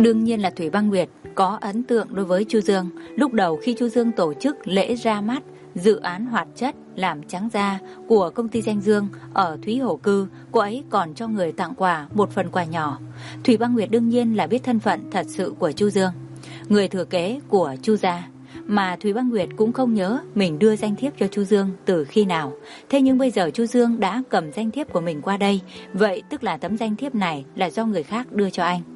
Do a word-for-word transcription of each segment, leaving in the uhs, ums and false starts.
Đương nhiên là Thủy Băng Nguyệt có ấn tượng đối với Chu Dương. Lúc đầu khi Chu Dương tổ chức lễ ra mắt dự án hoạt chất làm trắng da của công ty Danh Dương ở Thúy Hổ Cư, cô ấy còn cho người tặng quà một phần quà nhỏ. Thủy Băng Nguyệt đương nhiên là biết thân phận thật sự của Chu Dương, người thừa kế của Chu gia. Mà Thủy Băng Nguyệt cũng không nhớ mình đưa danh thiếp cho Chu Dương từ khi nào. Thế nhưng bây giờ Chu Dương đã cầm danh thiếp của mình qua đây, vậy tức là tấm danh thiếp này là do người khác đưa cho anh.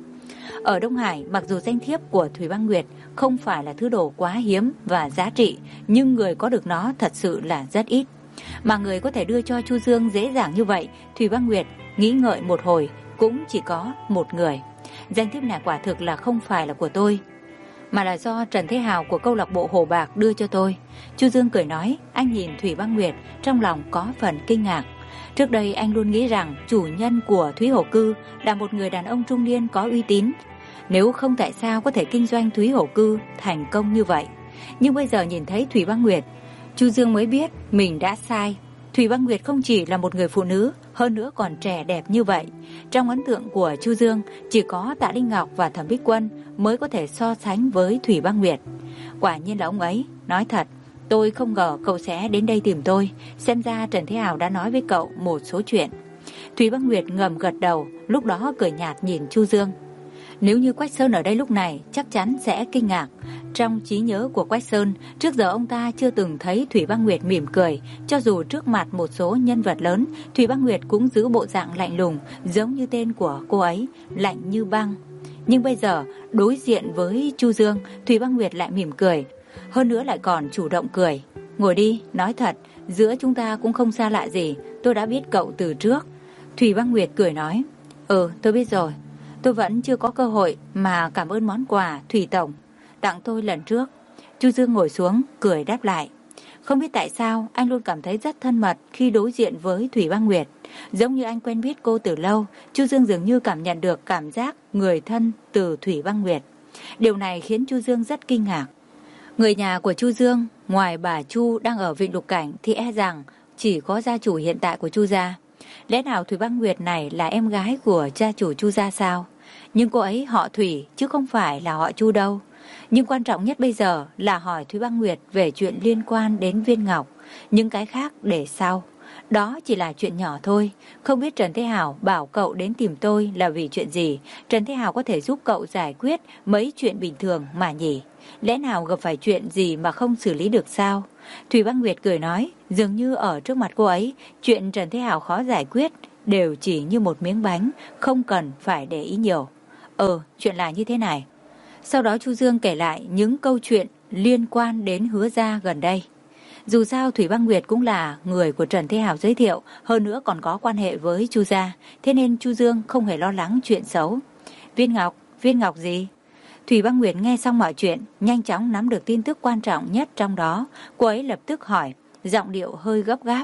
Ở Đông Hải, mặc dù danh thiếp của Thủy Băng Nguyệt không phải là thứ đồ quá hiếm và giá trị, nhưng người có được nó thật sự là rất ít. Mà người có thể đưa cho Chu Dương dễ dàng như vậy, Thủy Băng Nguyệt nghĩ ngợi một hồi cũng chỉ có một người. Danh thiếp này quả thực là không phải là của tôi, mà là do Trần Thế Hào của câu lạc bộ Hồ Bạc đưa cho tôi. Chu Dương cười nói. Anh nhìn Thủy Băng Nguyệt, trong lòng có phần kinh ngạc. Trước đây anh luôn nghĩ rằng chủ nhân của Thúy Hổ Cư là một người đàn ông trung niên có uy tín. Nếu không, tại sao có thể kinh doanh Thúy Hổ Cư thành công như vậy? Nhưng bây giờ nhìn thấy Thủy Băng Nguyệt, Chu Dương mới biết mình đã sai. Thủy Băng Nguyệt không chỉ là một người phụ nữ, hơn nữa còn trẻ đẹp như vậy. Trong ấn tượng của Chu Dương, chỉ có Tạ Linh Ngọc và Thẩm Bích Quân mới có thể so sánh với Thủy Băng Nguyệt. Quả nhiên là ông ấy. Nói thật, tôi không ngờ cậu sẽ đến đây tìm tôi. Xem ra Trần Thế Hào đã nói với cậu một số chuyện. Thủy Băng Nguyệt ngầm gật đầu, lúc đó cười nhạt nhìn Chu Dương. Nếu như Quách Sơn ở đây lúc này, chắc chắn sẽ kinh ngạc. Trong trí nhớ của Quách Sơn, trước giờ ông ta chưa từng thấy Thủy Băng Nguyệt mỉm cười. Cho dù trước mặt một số nhân vật lớn, Thủy Băng Nguyệt cũng giữ bộ dạng lạnh lùng, giống như tên của cô ấy, lạnh như băng. Nhưng bây giờ, đối diện với Chu Dương, Thủy Băng Nguyệt lại mỉm cười. Hơn nữa lại còn chủ động cười. Ngồi đi, nói thật, giữa chúng ta cũng không xa lạ gì, tôi đã biết cậu từ trước. Thủy Băng Nguyệt cười nói. Ừ, tôi biết rồi. Tôi vẫn chưa có cơ hội mà cảm ơn món quà Thủy Tổng tặng tôi lần trước. Chu Dương ngồi xuống, cười đáp lại. Không biết tại sao anh luôn cảm thấy rất thân mật khi đối diện với Thủy Băng Nguyệt. Giống như anh quen biết cô từ lâu, Chu Dương dường như cảm nhận được cảm giác người thân từ Thủy Băng Nguyệt. Điều này khiến Chu Dương rất kinh ngạc. Người nhà của Chu Dương, ngoài bà Chu đang ở Vịnh Lục Cảnh thì e rằng chỉ có gia chủ hiện tại của Chu gia. Lẽ nào Thủy Băng Nguyệt này là em gái của gia chủ Chu gia sao? Nhưng cô ấy họ Thủy chứ không phải là họ Chu đâu. Nhưng quan trọng nhất bây giờ là hỏi Thủy Băng Nguyệt về chuyện liên quan đến viên ngọc. Những cái khác để sau. Đó chỉ là chuyện nhỏ thôi. Không biết Trần Thế Hào bảo cậu đến tìm tôi là vì chuyện gì? Trần Thế Hào có thể giúp cậu giải quyết mấy chuyện bình thường mà nhỉ? Lẽ nào gặp phải chuyện gì mà không xử lý được sao? Thủy Băng Nguyệt cười nói, dường như ở trước mặt cô ấy, chuyện Trần Thế Hào khó giải quyết đều chỉ như một miếng bánh, không cần phải để ý nhiều. Ờ, chuyện là như thế này. Sau đó Chu Dương kể lại những câu chuyện liên quan đến Hứa gia gần đây. Dù sao Thủy Băng Nguyệt cũng là người của Trần Thế Hào giới thiệu, hơn nữa còn có quan hệ với Chu gia, thế nên Chu Dương không hề lo lắng chuyện xấu. Viên ngọc, viên ngọc gì? Thủy Băng Nguyệt nghe xong mọi chuyện, nhanh chóng nắm được tin tức quan trọng nhất trong đó. Cô ấy lập tức hỏi, giọng điệu hơi gấp gáp.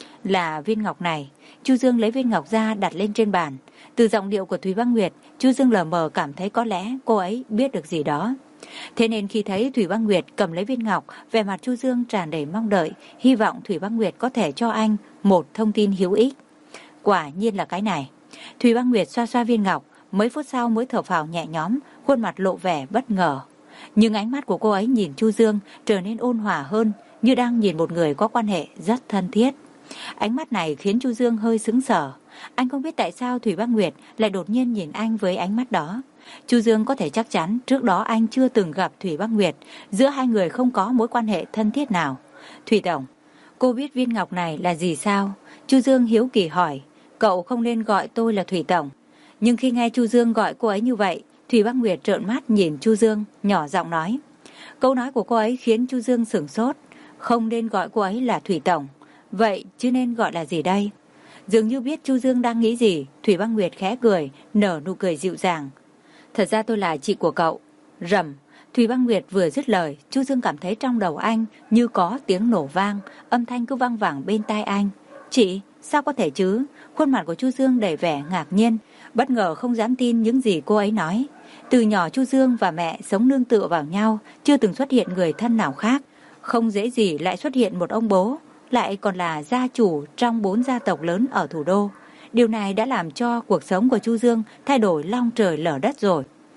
Là viên ngọc này. Chu Dương lấy viên ngọc ra đặt lên trên bàn. Từ giọng điệu của Thủy Băng Nguyệt, Chu Dương lờ mờ cảm thấy có lẽ cô ấy biết được gì đó. Thế nên khi thấy Thủy Băng Nguyệt cầm lấy viên ngọc, vẻ mặt Chu Dương tràn đầy mong đợi, hy vọng Thủy Băng Nguyệt có thể cho anh một thông tin hữu ích. Quả nhiên là cái này. Thủy Băng Nguyệt xoa xoa viên ngọc, mấy phút sau mới thở phào nhẹ nhõm, khuôn mặt lộ vẻ bất ngờ. Nhưng ánh mắt của cô ấy nhìn Chu Dương trở nên ôn hòa hơn, như đang nhìn một người có quan hệ rất thân thiết. Ánh mắt này khiến Chu Dương hơi sững sờ. Anh không biết tại sao Thủy Băng Nguyệt lại đột nhiên nhìn anh với ánh mắt đó. Chu Dương có thể chắc chắn trước đó anh chưa từng gặp Thủy Băng Nguyệt, giữa hai người không có mối quan hệ thân thiết nào. Thủy Tổng, cô biết viên ngọc này là gì sao? Chu Dương hiếu kỳ hỏi. Cậu không nên gọi tôi là Thủy Tổng. Nhưng khi nghe Chu Dương gọi cô ấy như vậy, Thủy Băng Nguyệt trợn mắt nhìn Chu Dương, nhỏ giọng nói. Câu nói của cô ấy khiến Chu Dương sửng sốt. Không nên gọi cô ấy là Thủy Tổng. Vậy chứ nên gọi là gì đây? Dường như biết Chu Dương đang nghĩ gì, Thủy Băng Nguyệt khẽ cười, nở nụ cười dịu dàng. Thật ra tôi là chị của cậu. Rầm. Thủy Băng Nguyệt vừa dứt lời, Chu Dương cảm thấy trong đầu anh như có tiếng nổ vang, âm thanh cứ vang vẳng bên tai anh. Chị, sao có thể chứ? Khuôn mặt của Chu Dương đầy vẻ ngạc nhiên, bất ngờ không dám tin những gì cô ấy nói. Từ nhỏ Chu Dương và mẹ sống nương tựa vào nhau, chưa từng xuất hiện người thân nào khác. Không dễ gì lại xuất hiện một ông bố, lại còn là gia chủ trong bốn gia tộc lớn ở thủ đô. Điều này đã làm cho cuộc sống của Chu Dương thay đổi long trời lở đất rồi.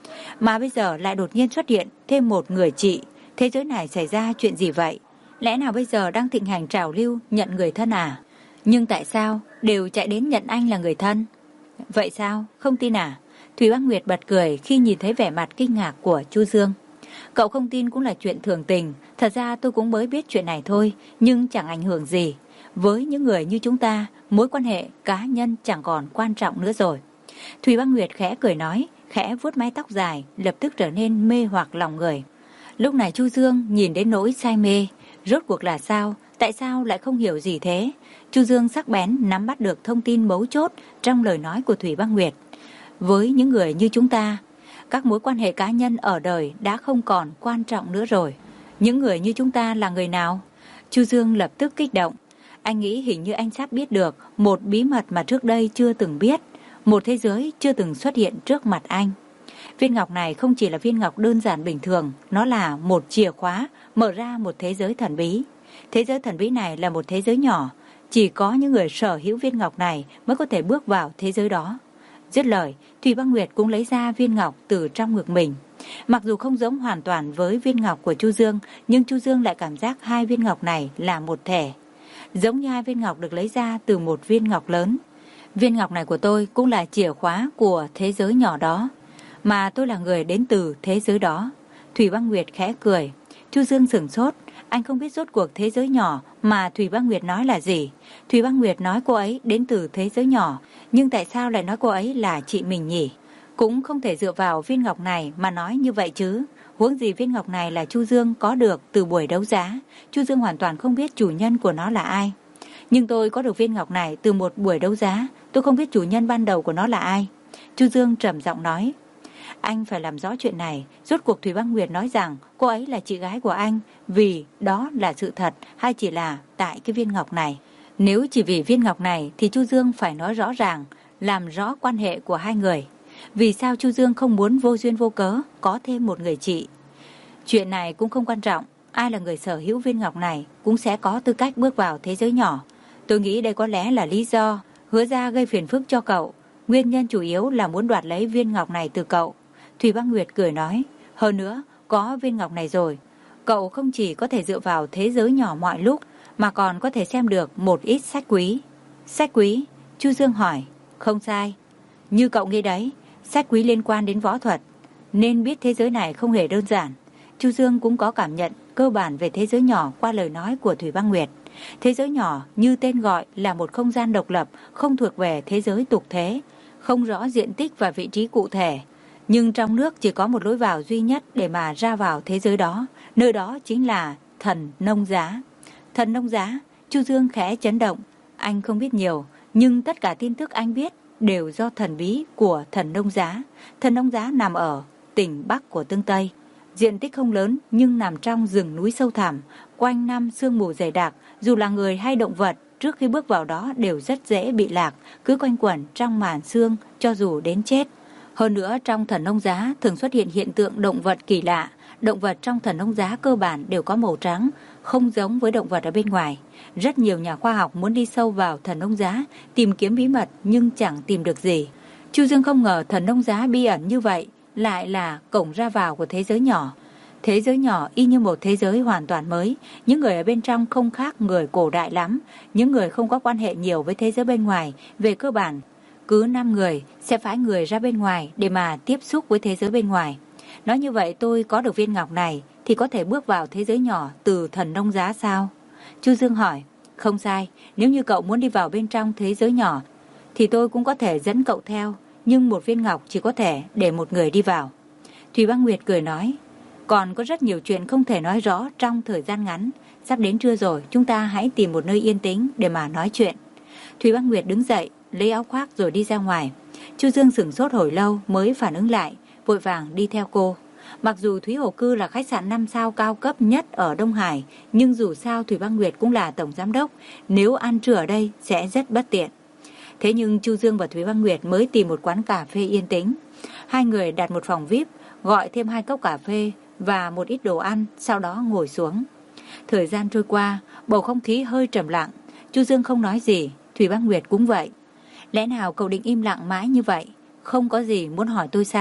Mà bây giờ lại đột nhiên xuất hiện thêm một người chị. Thế giới này xảy ra chuyện gì vậy? Lẽ nào bây giờ đang thịnh hành trào lưu nhận người thân à? Nhưng tại sao đều chạy đến nhận anh là người thân? Vậy sao? Không tin à? Thủy Băng Nguyệt bật cười khi nhìn thấy vẻ mặt kinh ngạc của Chu Dương. Cậu không tin cũng là chuyện thường tình. Thật ra tôi cũng mới biết chuyện này thôi, nhưng chẳng ảnh hưởng gì. Với những người như chúng ta, mối quan hệ cá nhân chẳng còn quan trọng nữa rồi. Thủy Băng Nguyệt khẽ cười nói, khẽ vuốt mái tóc dài, lập tức trở nên mê hoặc lòng người. Lúc này Chu Dương nhìn đến nỗi say mê. Rốt cuộc là sao? Tại sao lại không hiểu gì thế? Chu Dương sắc bén nắm bắt được thông tin mấu chốt trong lời nói của Thủy Băng Nguyệt. Với những người như chúng ta, các mối quan hệ cá nhân ở đời đã không còn quan trọng nữa rồi. Những người như chúng ta là người nào? Chu Dương lập tức kích động. Anh nghĩ hình như anh sắp biết được một bí mật mà trước đây chưa từng biết. Một thế giới chưa từng xuất hiện trước mặt anh. Viên ngọc này không chỉ là viên ngọc đơn giản bình thường, nó là một chìa khóa mở ra một thế giới thần bí. Thế giới thần bí này là một thế giới nhỏ, chỉ có những người sở hữu viên ngọc này mới có thể bước vào thế giới đó. Dứt lời, Thủy Băng Nguyệt cũng lấy ra viên ngọc từ trong ngực mình. Mặc dù không giống hoàn toàn với viên ngọc của Chu Dương, nhưng Chu Dương lại cảm giác hai viên ngọc này là một thể. Giống như hai viên ngọc được lấy ra từ một viên ngọc lớn. Viên ngọc này của tôi cũng là chìa khóa của thế giới nhỏ đó. Mà tôi là người đến từ thế giới đó. Thủy Băng Nguyệt khẽ cười. Chu Dương sửng sốt. Anh không biết rốt cuộc thế giới nhỏ mà Thủy Băng Nguyệt nói là gì. Thủy Băng Nguyệt nói cô ấy đến từ thế giới nhỏ, nhưng tại sao lại nói cô ấy là chị mình nhỉ? Cũng không thể dựa vào viên ngọc này mà nói như vậy chứ. Huống gì viên ngọc này là Chu Dương có được từ buổi đấu giá. Chu Dương hoàn toàn không biết chủ nhân của nó là ai. Nhưng tôi có được viên ngọc này từ một buổi đấu giá. Tôi không biết chủ nhân ban đầu của nó là ai. Chu Dương trầm giọng nói. Anh phải làm rõ chuyện này. Rốt cuộc Thủy Băng Nguyệt nói rằng cô ấy là chị gái của anh, vì đó là sự thật hay chỉ là tại cái viên ngọc này. Nếu chỉ vì viên ngọc này thì Chu Dương phải nói rõ ràng, làm rõ quan hệ của hai người. Vì sao Chu Dương không muốn vô duyên vô cớ có thêm một người chị? Chuyện này cũng không quan trọng. Ai là người sở hữu viên ngọc này cũng sẽ có tư cách bước vào thế giới nhỏ. Tôi nghĩ đây có lẽ là lý do Hứa ra gây phiền phức cho cậu. Nguyên nhân chủ yếu là muốn đoạt lấy viên ngọc này từ cậu. Thủy Băng Nguyệt cười nói. Hơn nữa, có viên ngọc này rồi, cậu không chỉ có thể dựa vào thế giới nhỏ mọi lúc, mà còn có thể xem được một ít sách quý. Sách quý? Chu Dương hỏi. Không sai. Như cậu nghĩ đấy, sách quý liên quan đến võ thuật, nên biết thế giới này không hề đơn giản. Chu Dương cũng có cảm nhận cơ bản về thế giới nhỏ qua lời nói của Thủy Băng Nguyệt. Thế giới nhỏ như tên gọi là một không gian độc lập, không thuộc về thế giới tục thế, không rõ diện tích và vị trí cụ thể. Nhưng trong nước chỉ có một lối vào duy nhất để mà ra vào thế giới đó. Nơi đó chính là Thần Nông Giá. Thần Nông Giá? Chu Dương khẽ chấn động. Anh không biết nhiều, nhưng tất cả tin tức anh biết đều do thần bí của Thần Nông Giá. Thần Nông Giá nằm ở tỉnh Bắc của Tương Tây. Diện tích không lớn nhưng nằm trong rừng núi sâu thẳm, quanh năm sương mù dày đặc. Dù là người hay động vật, trước khi bước vào đó đều rất dễ bị lạc, cứ quanh quẩn trong màn sương cho dù đến chết. Hơn nữa, trong Thần Nông Giá thường xuất hiện hiện tượng động vật kỳ lạ. Động vật trong Thần Nông Giá cơ bản đều có màu trắng, không giống với động vật ở bên ngoài. Rất nhiều nhà khoa học muốn đi sâu vào Thần Nông Giá, tìm kiếm bí mật nhưng chẳng tìm được gì. Chu Dương không ngờ Thần Nông Giá bí ẩn như vậy, lại là cổng ra vào của thế giới nhỏ. Thế giới nhỏ y như một thế giới hoàn toàn mới. Những người ở bên trong không khác người cổ đại lắm. Những người không có quan hệ nhiều với thế giới bên ngoài, về cơ bản cứ năm người sẽ phái người ra bên ngoài để mà tiếp xúc với thế giới bên ngoài. Nói như vậy tôi có được viên ngọc này thì có thể bước vào thế giới nhỏ từ Thần Nông Giá sao? Chu Dương hỏi. Không sai, nếu như cậu muốn đi vào bên trong thế giới nhỏ thì tôi cũng có thể dẫn cậu theo, nhưng một viên ngọc chỉ có thể để một người đi vào. Thủy Băng Nguyệt cười nói. Còn có rất nhiều chuyện không thể nói rõ trong thời gian ngắn. Sắp đến trưa rồi, chúng ta hãy tìm một nơi yên tĩnh để mà nói chuyện. Thủy Băng Nguyệt đứng dậy, lấy áo khoác rồi đi ra ngoài. Chu Dương sửng sốt hồi lâu mới phản ứng lại, vội vàng đi theo cô. Mặc dù Thúy Hồ Cư là khách sạn năm sao cao cấp nhất ở Đông Hải, nhưng dù sao Thủy Băng Nguyệt cũng là tổng giám đốc, nếu ăn trưa ở đây sẽ rất bất tiện. Thế nhưng Chu Dương và Thúy Băng Nguyệt mới tìm một quán cà phê yên tĩnh. Hai người đặt một phòng vi ai pi, gọi thêm hai cốc cà phê và một ít đồ ăn, sau đó ngồi xuống. Thời gian trôi qua, bầu không khí hơi trầm lặng. Chu Dương không nói gì, Thủy Băng Nguyệt cũng vậy. Lẽ nào cậu định im lặng mãi như vậy? Không có gì muốn hỏi tôi sao?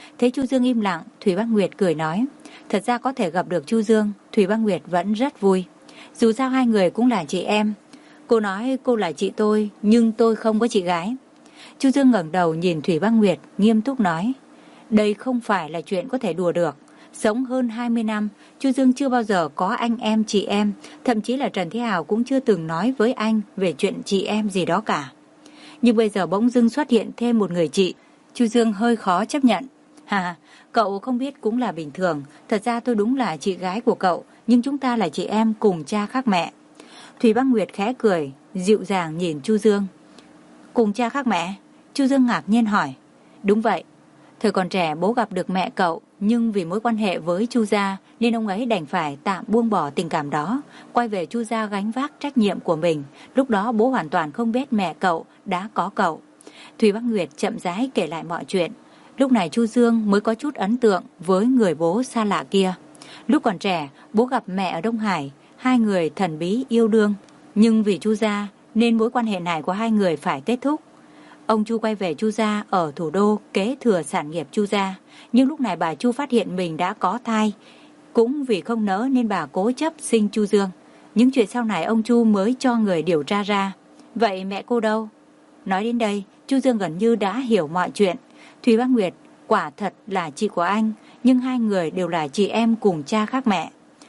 Thấy Chu Dương im lặng, Thủy Băng Nguyệt cười nói, thật ra có thể gặp được Chu Dương, Thủy Băng Nguyệt vẫn rất vui. Dù sao hai người cũng là chị em. Cô nói cô là chị tôi, nhưng tôi không có chị gái. Chu Dương ngẩng đầu nhìn Thủy Băng Nguyệt, nghiêm túc nói, đây không phải là chuyện có thể đùa được. Sống hơn hai mươi năm, Chu Dương chưa bao giờ có anh em chị em, thậm chí là Trần Thế Hào cũng chưa từng nói với anh về chuyện chị em gì đó cả. Nhưng bây giờ bỗng dưng xuất hiện thêm một người chị, Chu Dương hơi khó chấp nhận. Hà, cậu không biết cũng là bình thường, thật ra tôi đúng là chị gái của cậu, nhưng chúng ta là chị em cùng cha khác mẹ. Thủy Băng Nguyệt khẽ cười, dịu dàng nhìn Chu Dương. Cùng cha khác mẹ? Chu Dương ngạc nhiên hỏi. Đúng vậy. Thời còn trẻ bố gặp được mẹ cậu, nhưng vì mối quan hệ với Chu gia nên ông ấy đành phải tạm buông bỏ tình cảm đó, quay về Chu gia gánh vác trách nhiệm của mình. Lúc đó bố hoàn toàn không biết mẹ cậu đã có cậu. Thủy Băng Nguyệt chậm rãi kể lại mọi chuyện. Lúc này Chu Dương mới có chút ấn tượng với người bố xa lạ kia. Lúc còn trẻ, bố gặp mẹ ở Đông Hải, hai người thần bí yêu đương. Nhưng vì Chu gia nên mối quan hệ này của hai người phải kết thúc. Ông Chu quay về Chu gia ở thủ đô kế thừa sản nghiệp Chu gia. Nhưng lúc này bà Chu phát hiện mình đã có thai. Cũng vì không nỡ nên bà cố chấp sinh Chu Dương. Những chuyện sau này ông Chu mới cho người điều tra ra. Vậy mẹ cô đâu? Nói đến đây, Chu Dương gần như đã hiểu mọi chuyện. Thủy Băng Nguyệt quả thật là chị của anh, nhưng hai người đều là chị em cùng cha khác mẹ.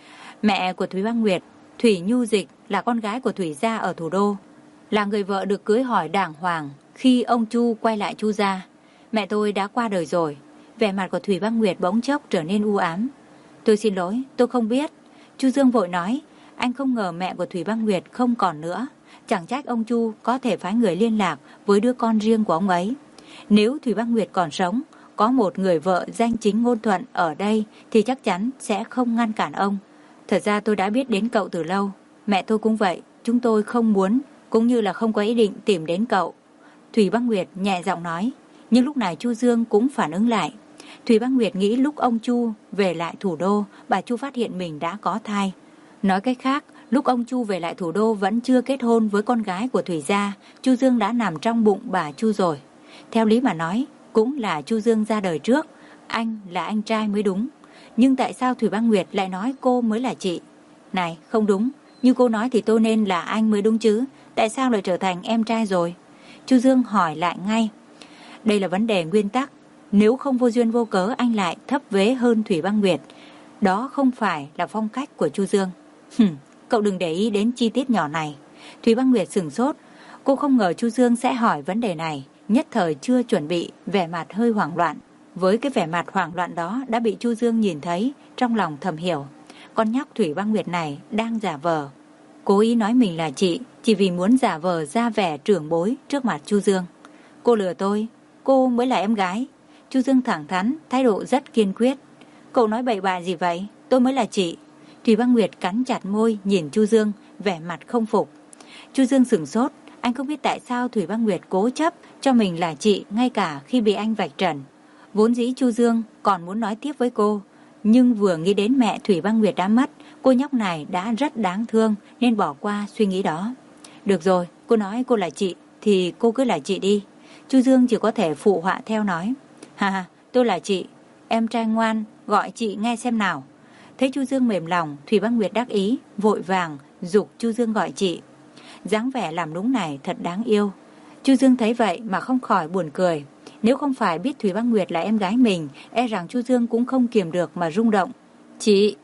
Mẹ của Thủy Băng Nguyệt, Thủy Nhu Dịch, là con gái của Thủy gia ở thủ đô, là người vợ được cưới hỏi đàng hoàng khi ông Chu quay lại Chu gia. Mẹ tôi đã qua đời rồi. Vẻ mặt của Thủy Băng Nguyệt bỗng chốc trở nên u ám. Tôi xin lỗi, tôi không biết. Chu Dương vội nói, anh không ngờ mẹ của Thủy Băng Nguyệt không còn nữa. Chẳng trách ông Chu có thể phái người liên lạc với đứa con riêng của ông ấy. Nếu Thủy Băng Nguyệt còn sống, có một người vợ danh chính ngôn thuận ở đây thì chắc chắn sẽ không ngăn cản ông. Thật ra tôi đã biết đến cậu từ lâu. Mẹ tôi cũng vậy, chúng tôi không muốn, cũng như là không có ý định tìm đến cậu. Thủy Băng Nguyệt nhẹ giọng nói. Nhưng lúc này Chu Dương cũng phản ứng lại. Thủy Băng Nguyệt nghĩ lúc ông Chu về lại thủ đô, bà Chu phát hiện mình đã có thai. Nói cách khác, lúc ông Chu về lại thủ đô vẫn chưa kết hôn với con gái của Thủy gia, Chu Dương đã nằm trong bụng bà Chu rồi. Theo lý mà nói, cũng là Chu Dương ra đời trước, anh là anh trai mới đúng. Nhưng tại sao Thủy Băng Nguyệt lại nói cô mới là chị? Này, không đúng, như cô nói thì tôi nên là anh mới đúng chứ, tại sao lại trở thành em trai rồi? Chu Dương hỏi lại ngay. Đây là vấn đề nguyên tắc, nếu không vô duyên vô cớ anh lại thấp vế hơn Thủy Băng Nguyệt. Đó không phải là phong cách của Chu Dương. Hừm, cậu đừng để ý đến chi tiết nhỏ này. Thủy Băng Nguyệt sửng sốt, cô không ngờ Chu Dương sẽ hỏi vấn đề này, nhất thời chưa chuẩn bị, vẻ mặt hơi hoảng loạn. Với cái vẻ mặt hoảng loạn đó đã bị Chu Dương nhìn thấy, trong lòng thầm hiểu, con nhóc Thủy Băng Nguyệt này đang giả vờ. Cố ý nói mình là chị, chỉ vì muốn giả vờ ra vẻ trưởng bối trước mặt Chu Dương. Cô lừa tôi, cô mới là em gái. Chu Dương thẳng thắn, thái độ rất kiên quyết. Cậu nói bậy bạ gì vậy? Tôi mới là chị. Thủy Băng Nguyệt cắn chặt môi nhìn Chu Dương, vẻ mặt không phục. Chu Dương sửng sốt, anh không biết tại sao Thủy Băng Nguyệt cố chấp cho mình là chị ngay cả khi bị anh vạch trần. Vốn dĩ Chu Dương còn muốn nói tiếp với cô, nhưng vừa nghĩ đến mẹ Thủy Băng Nguyệt đã mất, cô nhóc này đã rất đáng thương nên bỏ qua suy nghĩ đó. Được rồi, cô nói cô là chị thì cô cứ là chị đi. Chu Dương chỉ có thể phụ họa theo nói. Hà hà, tôi là chị, em trai ngoan, gọi chị nghe xem nào. Thấy Chu Dương mềm lòng, Thủy Băng Nguyệt đắc ý, vội vàng giục Chu Dương gọi chị. Dáng vẻ làm nũng này thật đáng yêu. Chu Dương thấy vậy mà không khỏi buồn cười. Nếu không phải biết Thủy Băng Nguyệt là em gái mình, e rằng Chu Dương cũng không kiềm được mà rung động. Chị!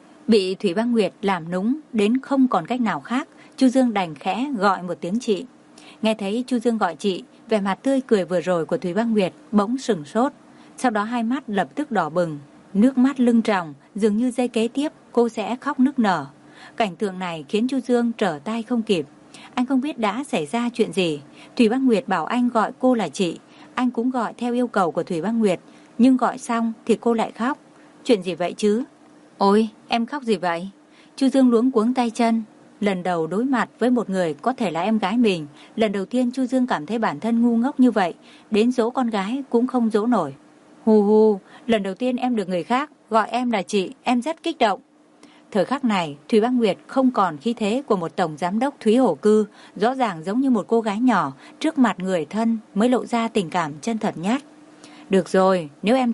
Bị Thủy Băng Nguyệt làm nũng đến không còn cách nào khác, Chu Dương đành khẽ gọi một tiếng chị. Nghe thấy Chu Dương gọi chị, vẻ mặt tươi cười vừa rồi của Thủy Băng Nguyệt bỗng sửng sốt. Sau đó hai mắt lập tức đỏ bừng, nước mắt lưng tròng, dường như giây kế tiếp cô sẽ khóc nức nở. Cảnh tượng này khiến Chu Dương trở tay không kịp. Anh không biết đã xảy ra chuyện gì. Thủy Băng Nguyệt bảo anh gọi cô là chị, anh cũng gọi theo yêu cầu của Thủy Băng Nguyệt, nhưng gọi xong thì cô lại khóc. Chuyện gì vậy chứ? Ôi, em khóc gì vậy? Chu Dương luống cuống tay chân. Lần đầu đối mặt với một người có thể là em gái mình, lần đầu tiên Chu Dương cảm thấy bản thân ngu ngốc như vậy, đến dỗ con gái cũng không dỗ nổi. Hù hù, lần đầu tiên em được người khác gọi em là chị, em rất kích động. Thời khắc này, Thủy Băng Nguyệt không còn khí thế của một tổng giám đốc Thúy Hổ Cư, rõ ràng giống như một cô gái nhỏ, trước mặt người thân mới lộ ra tình cảm chân thật nhất. Được rồi, nếu em thích,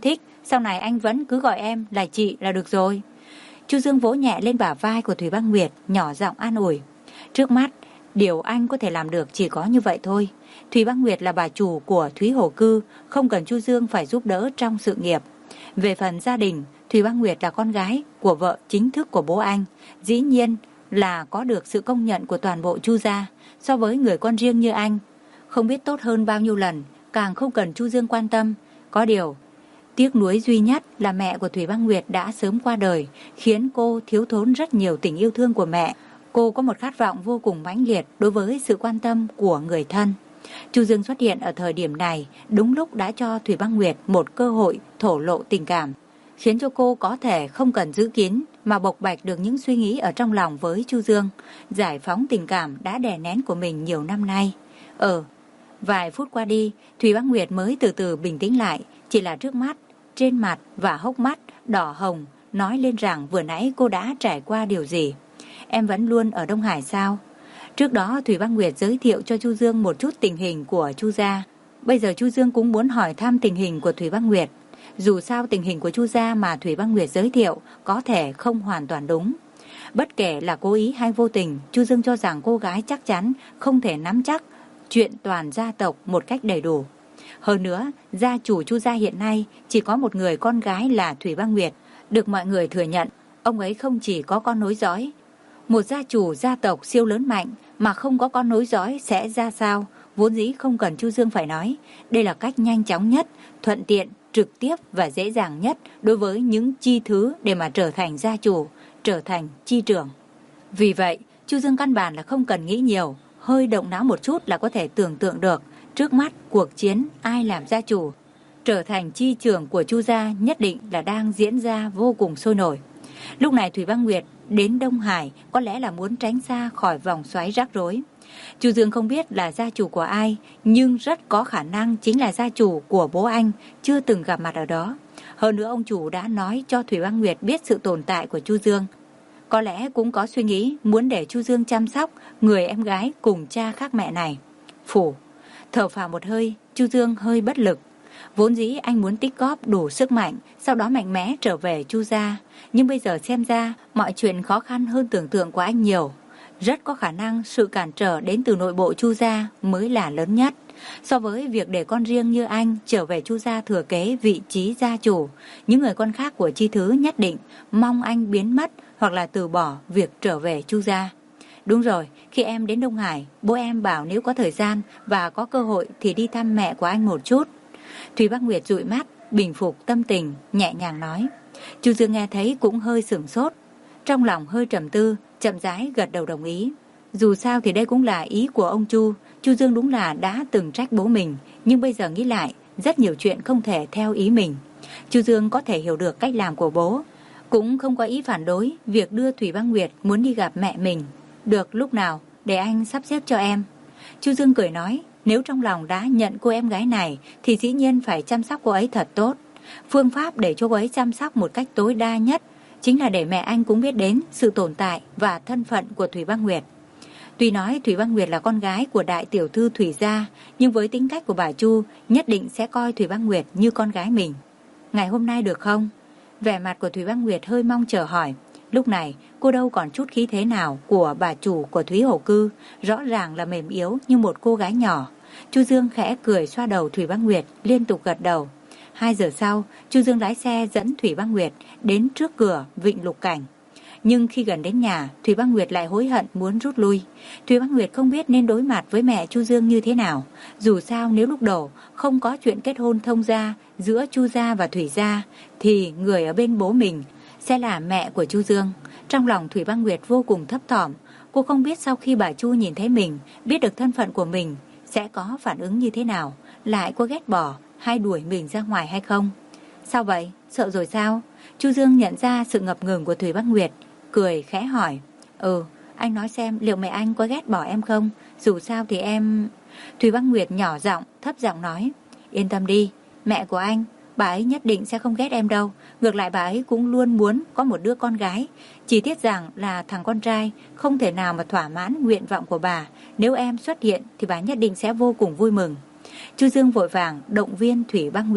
Sau này anh vẫn cứ gọi em là chị là được rồi. Chu Dương vỗ nhẹ lên bả vai của Thủy Băng Nguyệt, nhỏ giọng an ủi. Trước mắt, điều anh có thể làm được chỉ có như vậy thôi. Thủy Băng Nguyệt là bà chủ của Thúy Hồ Cư, không cần Chu Dương phải giúp đỡ trong sự nghiệp. Về phần gia đình, Thủy Băng Nguyệt là con gái của vợ chính thức của bố anh, dĩ nhiên là có được sự công nhận của toàn bộ Chu gia. So với người con riêng như anh, không biết tốt hơn bao nhiêu lần, càng không cần Chu Dương quan tâm. Có điều, tiếc nuối duy nhất là mẹ của Thủy Băng Nguyệt đã sớm qua đời, khiến cô thiếu thốn rất nhiều tình yêu thương của mẹ. Cô có một khát vọng vô cùng mãnh liệt đối với sự quan tâm của người thân. Chu Dương xuất hiện ở thời điểm này đúng lúc đã cho Thủy Băng Nguyệt một cơ hội thổ lộ tình cảm, khiến cho cô có thể không cần giữ kín mà bộc bạch được những suy nghĩ ở trong lòng với Chu Dương, giải phóng tình cảm đã đè nén của mình nhiều năm nay. Ờ, vài phút qua đi, Thủy Băng Nguyệt mới từ từ bình tĩnh lại, chỉ là trước mắt, trên mặt và hốc mắt đỏ hồng nói lên rằng vừa nãy cô đã trải qua điều gì. Em vẫn luôn ở Đông Hải sao? Trước đó Thủy Băng Nguyệt giới thiệu cho Chu Dương một chút tình hình của Chu gia. Bây giờ Chu Dương cũng muốn hỏi thăm tình hình của Thủy Băng Nguyệt. Dù sao tình hình của Chu gia mà Thủy Băng Nguyệt giới thiệu có thể không hoàn toàn đúng. Bất kể là cố ý hay vô tình, Chu Dương cho rằng cô gái chắc chắn không thể nắm chắc chuyện toàn gia tộc một cách đầy đủ. Hơn nữa, gia chủ Chu gia hiện nay chỉ có một người con gái là Thủy Băng Nguyệt. Được mọi người thừa nhận, ông ấy không chỉ có con nối dõi. Một gia chủ gia tộc siêu lớn mạnh mà không có con nối dõi sẽ ra sao? Vốn dĩ không cần Chu Dương phải nói. Đây là cách nhanh chóng nhất, thuận tiện, trực tiếp và dễ dàng nhất đối với những chi thứ để mà trở thành gia chủ, trở thành chi trưởng. Vì vậy, Chu Dương căn bản là không cần nghĩ nhiều, hơi động não một chút là có thể tưởng tượng được trước mắt cuộc chiến ai làm gia chủ, trở thành chi trưởng của Chu gia nhất định là đang diễn ra vô cùng sôi nổi. Lúc này Thủy Băng Nguyệt đến Đông Hải có lẽ là muốn tránh xa khỏi vòng xoáy rắc rối. Chu Dương không biết là gia chủ của ai, nhưng rất có khả năng chính là gia chủ của bố anh, chưa từng gặp mặt ở đó. Hơn nữa ông chủ đã nói cho Thủy Băng Nguyệt biết sự tồn tại của Chu Dương. Có lẽ cũng có suy nghĩ muốn để Chu Dương chăm sóc người em gái cùng cha khác mẹ này. Phủ, thở phào một hơi, Chu Dương hơi bất lực. Vốn dĩ anh muốn tích góp đủ sức mạnh, sau đó mạnh mẽ trở về Chu gia. Nhưng bây giờ xem ra mọi chuyện khó khăn hơn tưởng tượng của anh nhiều. Rất có khả năng sự cản trở đến từ nội bộ Chu gia mới là lớn nhất. So với việc để con riêng như anh trở về Chu gia thừa kế vị trí gia chủ, những người con khác của chi thứ nhất định mong anh biến mất hoặc là từ bỏ việc trở về Chu gia. Đúng rồi, khi em đến Đông Hải, bố em bảo nếu có thời gian và có cơ hội thì đi thăm mẹ của anh một chút. Thủy Băng Nguyệt dụi mắt, bình phục tâm tình, nhẹ nhàng nói. Chu Dương nghe thấy cũng hơi sửng sốt, trong lòng hơi trầm tư, chậm rãi gật đầu đồng ý. Dù sao thì đây cũng là ý của ông Chu. Chu Dương đúng là đã từng trách bố mình, nhưng bây giờ nghĩ lại, rất nhiều chuyện không thể theo ý mình. Chu Dương có thể hiểu được cách làm của bố, cũng không có ý phản đối việc đưa Thủy Băng Nguyệt muốn đi gặp mẹ mình. Được, lúc nào để anh sắp xếp cho em. Chu Dương cười nói, nếu trong lòng đã nhận cô em gái này thì dĩ nhiên phải chăm sóc cô ấy thật tốt. Phương pháp để cho cô ấy chăm sóc một cách tối đa nhất chính là để mẹ anh cũng biết đến sự tồn tại và thân phận của Thủy Băng Nguyệt. Tuy nói Thủy Băng Nguyệt là con gái của đại tiểu thư Thủy gia, nhưng với tính cách của bà Chu nhất định sẽ coi Thủy Băng Nguyệt như con gái mình. Ngày hôm nay được không? Vẻ mặt của Thủy Băng Nguyệt hơi mong chờ hỏi. Lúc này cô đâu còn chút khí thế nào của bà chủ của Thúy Hồ Cư, rõ ràng là mềm yếu như một cô gái nhỏ. Chu Dương khẽ cười xoa đầu Thủy Băng Nguyệt, liên tục gật đầu. Hai giờ sau, Chu Dương lái xe dẫn Thủy Băng Nguyệt đến trước cửa Vịnh Lục Cảnh. Nhưng khi gần đến nhà, Thủy Băng Nguyệt lại hối hận muốn rút lui. Thủy Băng Nguyệt không biết nên đối mặt với mẹ Chu Dương như thế nào. Dù sao nếu lúc đầu không có chuyện kết hôn thông gia giữa Chu gia và Thủy gia, thì người ở bên bố mình sẽ là mẹ của Chu Dương. Trong lòng Thủy Băng Nguyệt vô cùng thấp thỏm. Cô không biết sau khi bà Chu nhìn thấy mình, biết được thân phận của mình, sẽ có phản ứng như thế nào, lại có ghét bỏ hay đuổi mình ra ngoài hay không. Sao vậy? Sợ rồi sao? Chu Dương nhận ra sự ngập ngừng của Thủy Băng Nguyệt, cười khẽ hỏi. Ừ, anh nói xem liệu mẹ anh có ghét bỏ em không? Dù sao thì em... Thủy Băng Nguyệt nhỏ giọng, thấp giọng nói. Yên tâm đi, mẹ của anh, bà ấy nhất định sẽ không ghét em đâu. Ngược lại bà ấy cũng luôn muốn có một đứa con gái. Chỉ tiếc rằng là thằng con trai không thể nào mà thỏa mãn nguyện vọng của bà. Nếu em xuất hiện thì bà nhất định sẽ vô cùng vui mừng. Chu Dương vội vàng động viên Thủy Băng Nguyệt.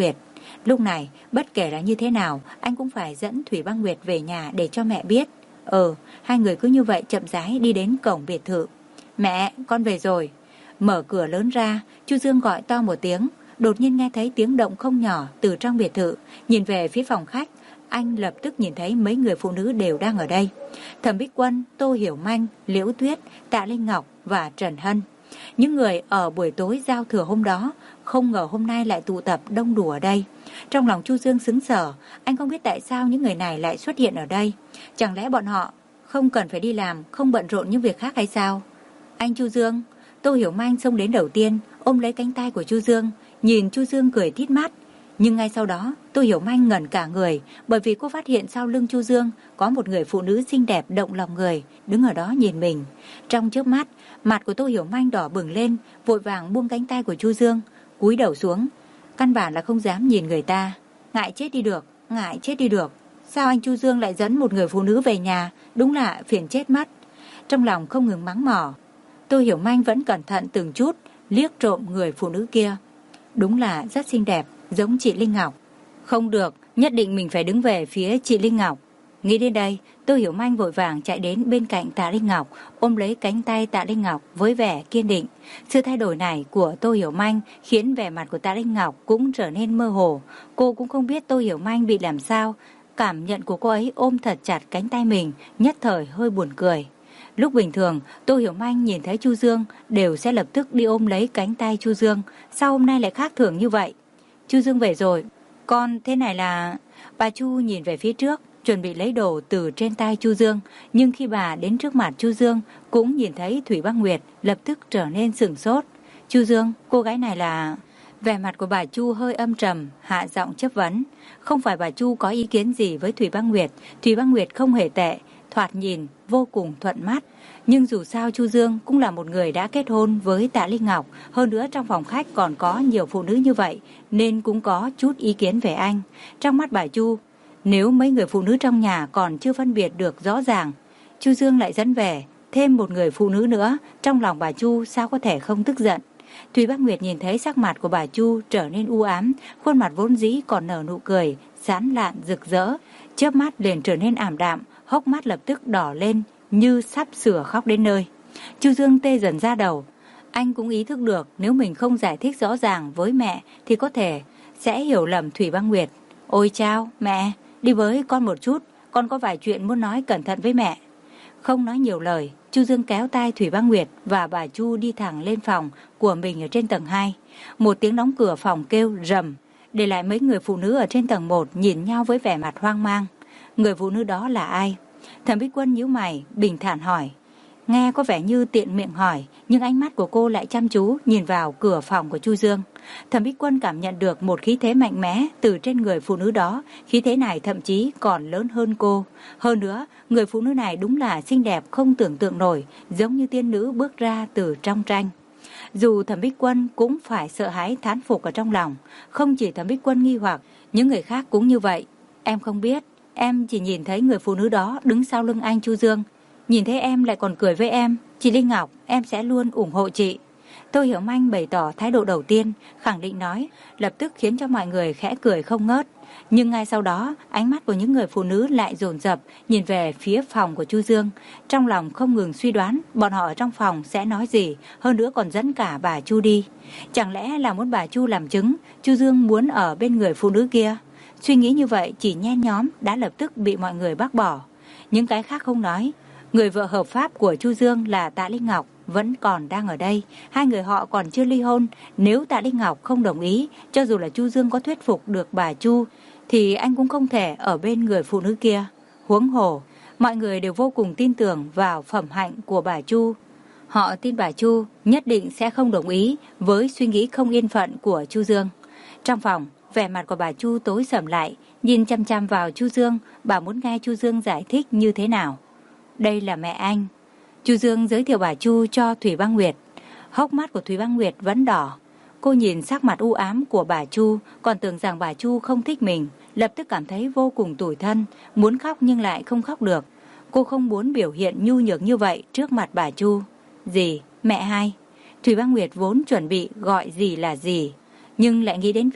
Lúc này, bất kể là như thế nào, anh cũng phải dẫn Thủy Băng Nguyệt về nhà để cho mẹ biết. Ừ, hai người cứ như vậy chậm rãi đi đến cổng biệt thự. Mẹ, con về rồi. Mở cửa lớn ra, Chu Dương gọi to một tiếng. Đột nhiên nghe thấy tiếng động không nhỏ từ trong biệt thự. Nhìn về phía phòng khách, anh lập tức nhìn thấy mấy người phụ nữ đều đang ở đây. Thẩm Bích Quân, Tô Hiểu Manh, Liễu Tuyết, Tạ Linh Ngọc và Trần Hân. Những người ở buổi tối giao thừa hôm đó, không ngờ hôm nay lại tụ tập đông đủ ở đây. Trong lòng Chu Dương sững sờ, anh không biết tại sao những người này lại xuất hiện ở đây. Chẳng lẽ bọn họ không cần phải đi làm, không bận rộn những việc khác hay sao? Anh Chu Dương. Tô Hiểu Manh xông đến đầu tiên, ôm lấy cánh tay của Chu Dương, nhìn Chu Dương cười tít mắt. Nhưng ngay sau đó, Tô Hiểu Manh ngẩn cả người, bởi vì cô phát hiện sau lưng Chu Dương có một người phụ nữ xinh đẹp động lòng người, đứng ở đó nhìn mình. Trong chớp mắt, mặt của Tô Hiểu Manh đỏ bừng lên, vội vàng buông cánh tay của Chu Dương, cúi đầu xuống. Căn bản là không dám nhìn người ta. Ngại chết đi được, ngại chết đi được. Sao anh Chu Dương lại dẫn một người phụ nữ về nhà, đúng là phiền chết mất. Trong lòng không ngừng mắng mỏ, Tô Hiểu Manh vẫn cẩn thận từng chút, liếc trộm người phụ nữ kia. Đúng là rất xinh đẹp, giống chị Linh Ngọc. Không được, nhất định mình phải đứng về phía chị Linh Ngọc. Nghĩ đến đây, Tô Hiểu Manh vội vàng chạy đến bên cạnh Tạ Linh Ngọc, ôm lấy cánh tay Tạ Linh Ngọc với vẻ kiên định. Sự thay đổi này của Tô Hiểu Manh khiến vẻ mặt của Tạ Linh Ngọc cũng trở nên mơ hồ. Cô cũng không biết Tô Hiểu Manh bị làm sao. Cảm nhận của cô ấy ôm thật chặt cánh tay mình, nhất thời hơi buồn cười. Lúc bình thường, Tô Hiểu Manh nhìn thấy Chu Dương đều sẽ lập tức đi ôm lấy cánh tay Chu Dương. Sao hôm nay lại khác thường như vậy? Chu Dương về rồi. Con, thế này là... Bà Chu nhìn về phía trước, chuẩn bị lấy đồ từ trên tay Chu Dương. Nhưng khi bà đến trước mặt Chu Dương, cũng nhìn thấy Thủy Băng Nguyệt, lập tức trở nên sửng sốt. Chu Dương, cô gái này là... Vẻ mặt của bà Chu hơi âm trầm, hạ giọng chất vấn. Không phải bà Chu có ý kiến gì với Thủy Băng Nguyệt. Thủy Băng Nguyệt không hề tệ, thoạt nhìn vô cùng thuận mắt. Nhưng dù sao Chu Dương cũng là một người đã kết hôn với Tạ Linh Ngọc, hơn nữa trong phòng khách còn có nhiều phụ nữ như vậy, nên cũng có chút ý kiến về anh. Trong mắt bà Chu, nếu mấy người phụ nữ trong nhà còn chưa phân biệt được rõ ràng, Chu Dương lại dẫn về thêm một người phụ nữ nữa, trong lòng bà Chu sao có thể không tức giận. Thủy Bác Nguyệt nhìn thấy sắc mặt của bà Chu trở nên u ám, khuôn mặt vốn dĩ còn nở nụ cười, sán lạn rực rỡ, chớp mắt liền trở nên ảm đạm, hốc mắt lập tức đỏ lên như sắp sửa khóc đến nơi. Chu Dương tê dần ra đầu. Anh cũng ý thức được nếu mình không giải thích rõ ràng với mẹ thì có thể sẽ hiểu lầm Thủy Băng Nguyệt. Ôi chao, mẹ, đi với con một chút, con có vài chuyện muốn nói cẩn thận với mẹ. Không nói nhiều lời, Chu Dương kéo tay Thủy Băng Nguyệt và bà Chu đi thẳng lên phòng của mình ở trên tầng hai. Một tiếng đóng cửa phòng kêu rầm, để lại mấy người phụ nữ ở trên tầng một nhìn nhau với vẻ mặt hoang mang. Người phụ nữ đó là ai? Thẩm Bích Quân nhíu mày, bình thản hỏi. Nghe có vẻ như tiện miệng hỏi, nhưng ánh mắt của cô lại chăm chú nhìn vào cửa phòng của Chu Dương. Thẩm Bích Quân cảm nhận được một khí thế mạnh mẽ từ trên người phụ nữ đó, khí thế này thậm chí còn lớn hơn cô. Hơn nữa, người phụ nữ này đúng là xinh đẹp không tưởng tượng nổi, giống như tiên nữ bước ra từ trong tranh. Dù Thẩm Bích Quân cũng phải sợ hãi thán phục ở trong lòng, không chỉ Thẩm Bích Quân nghi hoặc, những người khác cũng như vậy. Em không biết, em chỉ nhìn thấy người phụ nữ đó đứng sau lưng anh Chu Dương. Nhìn thấy em lại còn cười với em. Chị Linh Ngọc, em sẽ luôn ủng hộ chị. Tô Hiểu Manh bày tỏ thái độ đầu tiên, khẳng định nói, lập tức khiến cho mọi người khẽ cười không ngớt. Nhưng ngay sau đó, ánh mắt của những người phụ nữ lại dồn dập nhìn về phía phòng của Chu Dương. Trong lòng không ngừng suy đoán bọn họ ở trong phòng sẽ nói gì, hơn nữa còn dẫn cả bà Chu đi. Chẳng lẽ là muốn bà Chu làm chứng, Chu Dương muốn ở bên người phụ nữ kia? Suy nghĩ như vậy chỉ nhen nhóm đã lập tức bị mọi người bác bỏ. Những cái khác không nói. Người vợ hợp pháp của Chu Dương là Tạ Linh Ngọc vẫn còn đang ở đây. Hai người họ còn chưa ly hôn. Nếu Tạ Linh Ngọc không đồng ý, cho dù là Chu Dương có thuyết phục được bà Chu, thì anh cũng không thể ở bên người phụ nữ kia. Huống hồ, mọi người đều vô cùng tin tưởng vào phẩm hạnh của bà Chu. Họ tin bà Chu nhất định sẽ không đồng ý với suy nghĩ không yên phận của Chu Dương. Trong phòng, vẻ mặt của bà Chu tối sầm lại, nhìn chăm chăm vào Chu Dương, bà muốn nghe Chu Dương giải thích như thế nào. Đây là mẹ anh. Chu Dương giới thiệu bà Chu cho Thủy Băng Nguyệt. Hốc mắt của Thủy Băng Nguyệt vẫn đỏ. Cô nhìn sắc mặt u ám của bà Chu, còn tưởng rằng bà Chu không thích mình, lập tức cảm thấy vô cùng tủi thân, muốn khóc nhưng lại không khóc được. Cô không muốn biểu hiện nhu nhược như vậy trước mặt bà Chu. Dì, mẹ hai. Thủy Băng Nguyệt vốn chuẩn bị gọi dì là dì, nhưng lại nghĩ đến việc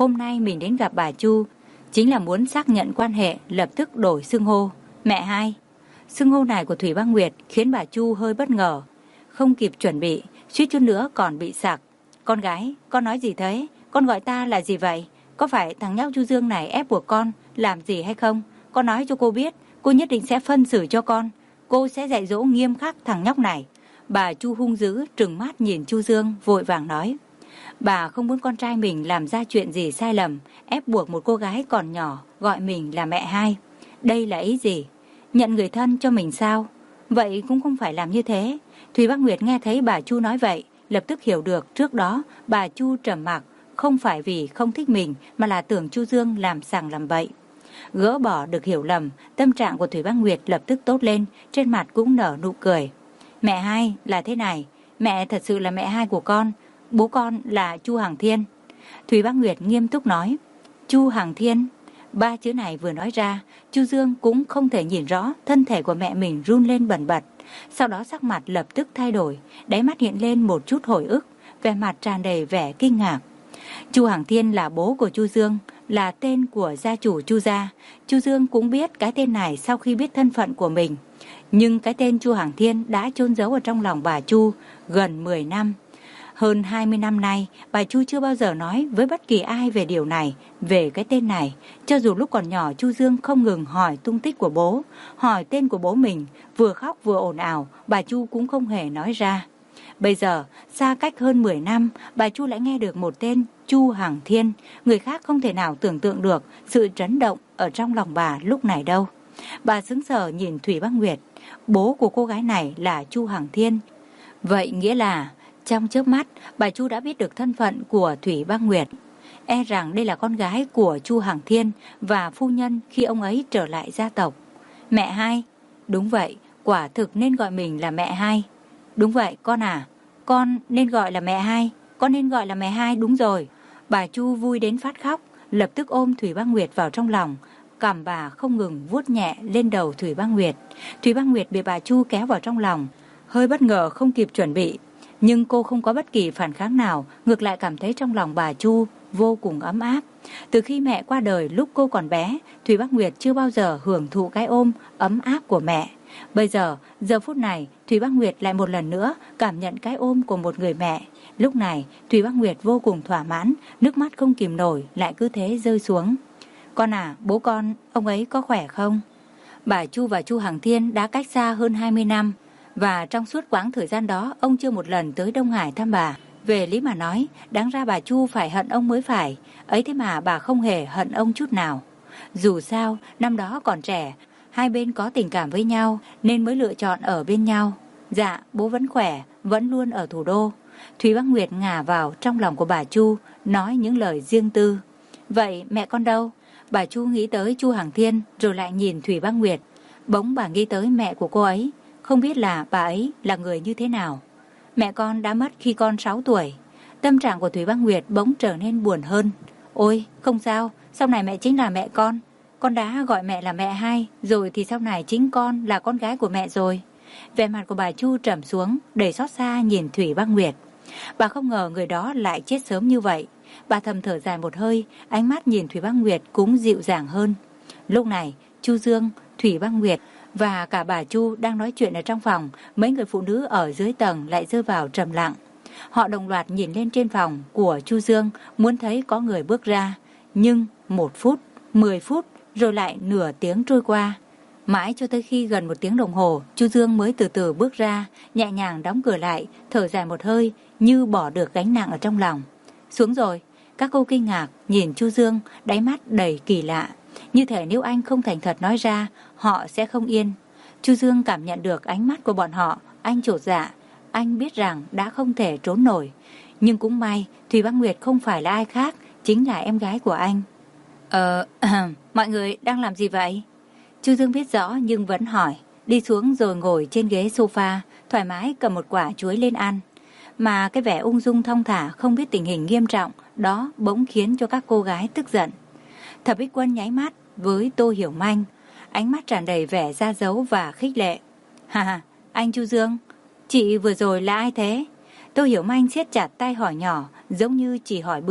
hôm nay mình đến gặp bà Chu chính là muốn xác nhận quan hệ, lập tức đổi xưng hô. Mẹ hai. Xưng hô này của Thủy Băng Nguyệt khiến bà Chu hơi bất ngờ. Không kịp chuẩn bị, suýt chút nữa còn bị sặc. Con gái, con nói gì thế? Con gọi ta là gì vậy? Có phải thằng nhóc Chu Dương này ép buộc con làm gì hay không? Con nói cho cô biết, cô nhất định sẽ phân xử cho con. Cô sẽ dạy dỗ nghiêm khắc thằng nhóc này. Bà Chu hung dữ trừng mắt nhìn Chu Dương, vội vàng nói. Bà không muốn con trai mình làm ra chuyện gì sai lầm, ép buộc một cô gái còn nhỏ gọi mình là mẹ hai. Đây là ý gì? Nhận người thân cho mình sao? Vậy cũng không phải làm như thế. Thủy Băng Nguyệt nghe thấy bà Chu nói vậy, lập tức hiểu được trước đó bà Chu trầm mặc không phải vì không thích mình mà là tưởng Chu Dương làm sằng làm bậy. Gỡ bỏ được hiểu lầm, tâm trạng của Thủy Băng Nguyệt lập tức tốt lên, trên mặt cũng nở nụ cười. Mẹ hai là thế này, mẹ thật sự là mẹ hai của con, bố con là Chu Hằng Thiên. Thủy Băng Nguyệt nghiêm túc nói. Chu Hằng Thiên? Ba chữ này vừa nói ra, Chu Dương cũng không thể nhìn rõ, thân thể của mẹ mình run lên bần bật. Sau đó sắc mặt lập tức thay đổi, đáy mắt hiện lên một chút hồi ức, vẻ mặt tràn đầy vẻ kinh ngạc. Chu Hằng Thiên là bố của Chu Dương, là tên của gia chủ Chu gia. Chu Dương cũng biết cái tên này sau khi biết thân phận của mình. Nhưng cái tên Chu Hằng Thiên đã chôn giấu ở trong lòng bà Chu gần mười năm. Hơn hai mươi năm nay, bà Chu chưa bao giờ nói với bất kỳ ai về điều này, về cái tên này. Cho dù lúc còn nhỏ Chu Dương không ngừng hỏi tung tích của bố, hỏi tên của bố mình, vừa khóc vừa ồn ào, bà Chu cũng không hề nói ra. Bây giờ, xa cách hơn mười năm, bà Chu lại nghe được một tên Chu Hằng Thiên. Người khác không thể nào tưởng tượng được sự chấn động ở trong lòng bà lúc này đâu. Bà sững sờ nhìn Thủy Băng Nguyệt. Bố của cô gái này là Chu Hằng Thiên. Vậy nghĩa là trong chớp mắt, bà Chu đã biết được thân phận của Thủy Băng Nguyệt. E rằng đây là con gái của Chu Hằng Thiên và phu nhân khi ông ấy trở lại gia tộc. Mẹ hai? Đúng vậy, quả thực nên gọi mình là mẹ hai. Đúng vậy, con à, con nên gọi là mẹ hai, con nên gọi là mẹ hai, đúng rồi. Bà Chu vui đến phát khóc, lập tức ôm Thủy Băng Nguyệt vào trong lòng. Cằm bà không ngừng vuốt nhẹ lên đầu Thủy Băng Nguyệt. Thủy Băng Nguyệt bị bà Chu kéo vào trong lòng, hơi bất ngờ không kịp chuẩn bị. Nhưng cô không có bất kỳ phản kháng nào, ngược lại cảm thấy trong lòng bà Chu vô cùng ấm áp. Từ khi mẹ qua đời lúc cô còn bé, Thủy Băng Nguyệt chưa bao giờ hưởng thụ cái ôm ấm áp của mẹ. Bây giờ, giờ phút này, Thủy Băng Nguyệt lại một lần nữa cảm nhận cái ôm của một người mẹ. Lúc này, Thủy Băng Nguyệt vô cùng thỏa mãn, nước mắt không kìm nổi lại cứ thế rơi xuống. Con à, bố con, ông ấy có khỏe không? Bà Chu và Chu Hằng Thiên đã cách xa hơn hai mươi năm. Và trong suốt quãng thời gian đó, ông chưa một lần tới Đông Hải thăm bà. Về lý mà nói, đáng ra bà Chu phải hận ông mới phải. Ấy thế mà bà không hề hận ông chút nào. Dù sao, năm đó còn trẻ, hai bên có tình cảm với nhau nên mới lựa chọn ở bên nhau. Dạ, bố vẫn khỏe, vẫn luôn ở thủ đô. Thủy Băng Nguyệt ngả vào trong lòng của bà Chu, nói những lời riêng tư. Vậy mẹ con đâu? Bà Chu nghĩ tới Chu Hằng Thiên rồi lại nhìn Thủy Băng Nguyệt. Bỗng bà nghĩ tới mẹ của cô ấy. Không biết là bà ấy là người như thế nào. Mẹ con đã mất khi con sáu tuổi. Tâm trạng của Thủy Băng Nguyệt bỗng trở nên buồn hơn. Ôi, không sao, sau này mẹ chính là mẹ con. Con đã gọi mẹ là mẹ hai, rồi thì sau này chính con là con gái của mẹ rồi. Vẻ mặt của bà Chu trầm xuống, đầy xót xa nhìn Thủy Băng Nguyệt. Bà không ngờ người đó lại chết sớm như vậy. Bà thầm thở dài một hơi, ánh mắt nhìn Thủy Băng Nguyệt cũng dịu dàng hơn. Lúc này, Chu Dương, Thủy Băng Nguyệt và cả bà Chu đang nói chuyện ở trong phòng. Mấy người phụ nữ ở dưới tầng lại rơi vào trầm lặng. Họ đồng loạt nhìn lên trên phòng của Chu Dương, muốn thấy có người bước ra. Nhưng một phút, mười phút, rồi lại nửa tiếng trôi qua. Mãi cho tới khi gần một tiếng đồng hồ, Chu Dương mới từ từ bước ra, nhẹ nhàng đóng cửa lại, thở dài một hơi, như bỏ được gánh nặng ở trong lòng. Xuống rồi. Các cô kinh ngạc nhìn Chu Dương, đáy mắt đầy kỳ lạ. Như thể nếu anh không thành thật nói ra, họ sẽ không yên. Chu Dương cảm nhận được ánh mắt của bọn họ, anh chột dạ. Anh biết rằng đã không thể trốn nổi. Nhưng cũng may, Thủy Băng Nguyệt không phải là ai khác, chính là em gái của anh. Ờ, mọi người đang làm gì vậy? Chu Dương biết rõ nhưng vẫn hỏi. Đi xuống rồi ngồi trên ghế sofa, thoải mái cầm một quả chuối lên ăn. Mà cái vẻ ung dung thong thả, không biết tình hình nghiêm trọng, đó bỗng khiến cho các cô gái tức giận. Thập Bích Quân nháy mắt với Tô Hiểu Manh, ánh mắt tràn đầy vẻ da dấu và khích lệ. Hà hà, anh Chu Dương, chị vừa rồi là ai thế? Tô Hiểu Manh siết chặt tay hỏi nhỏ, giống như chỉ hỏi bừa,